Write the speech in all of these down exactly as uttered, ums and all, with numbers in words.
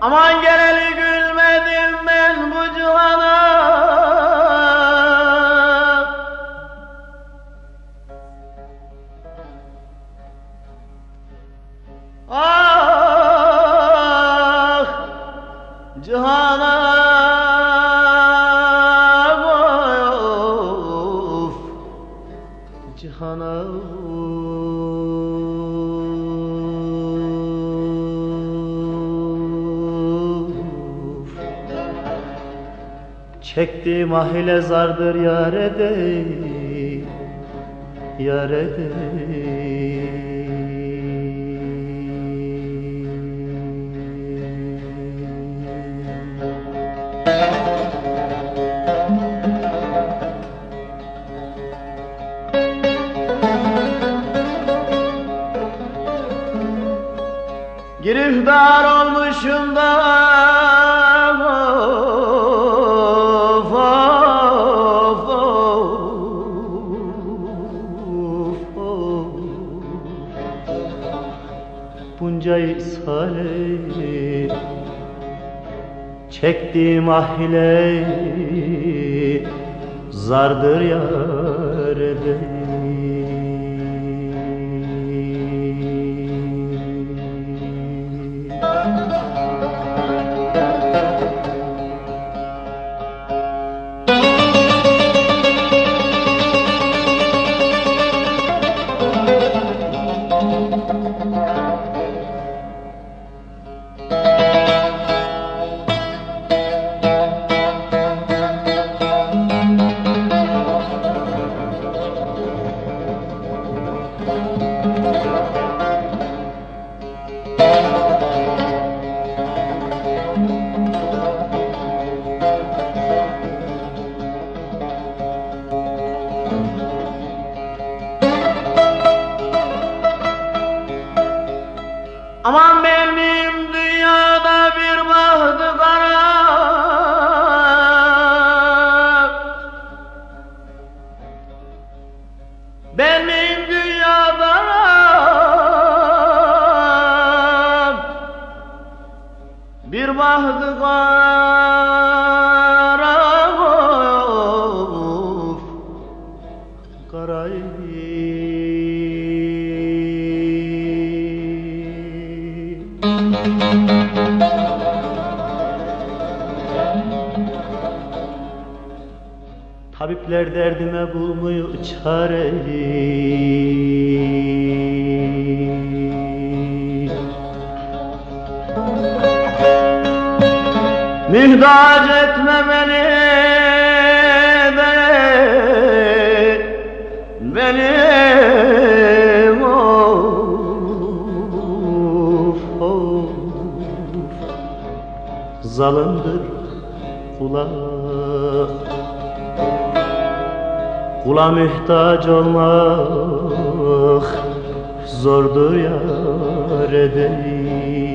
Aman geleli gülmedim ben bu cihana. Ah cihana, of cihana. Çektiğim ah ile zardır yâre dey, yâre dey. Giriftar olmuşum da of, of, of, of. Bunca ishale çektiğim ah ile zardır yâre dey. Aman benim dünyada bir bahtı kara, benim dünyada bir bahtı kara, of karayı. Tabipler derdime bulmuyor çareyi. Mühtaç etme beni de, beni of, of. Zalimdir kula, kula mühtaç olmak zordur yâre dey.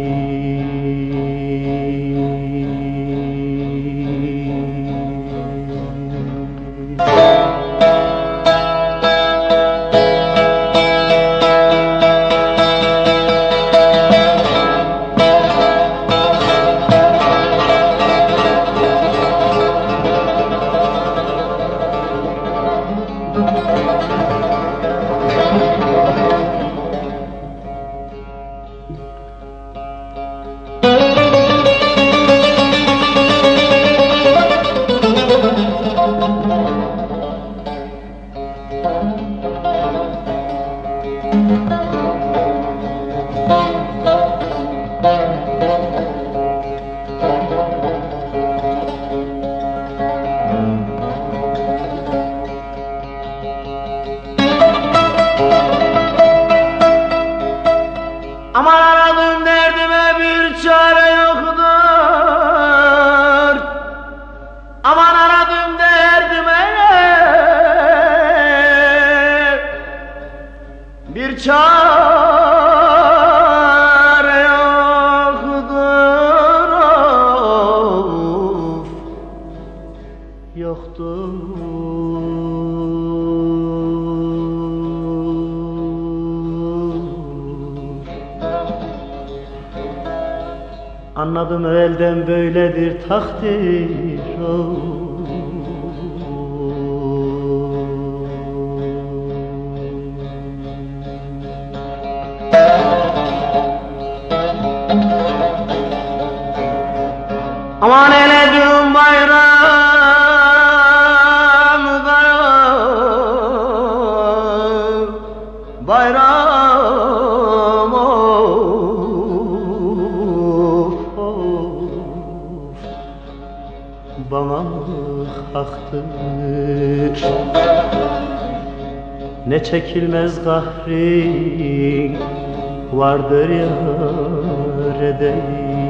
Anladım elden böyledir takdir. Oh. Aman eledim bayram, bayram, bayram, of, of. Bana haktır ne çekilmez gahri vardır yar edeyim.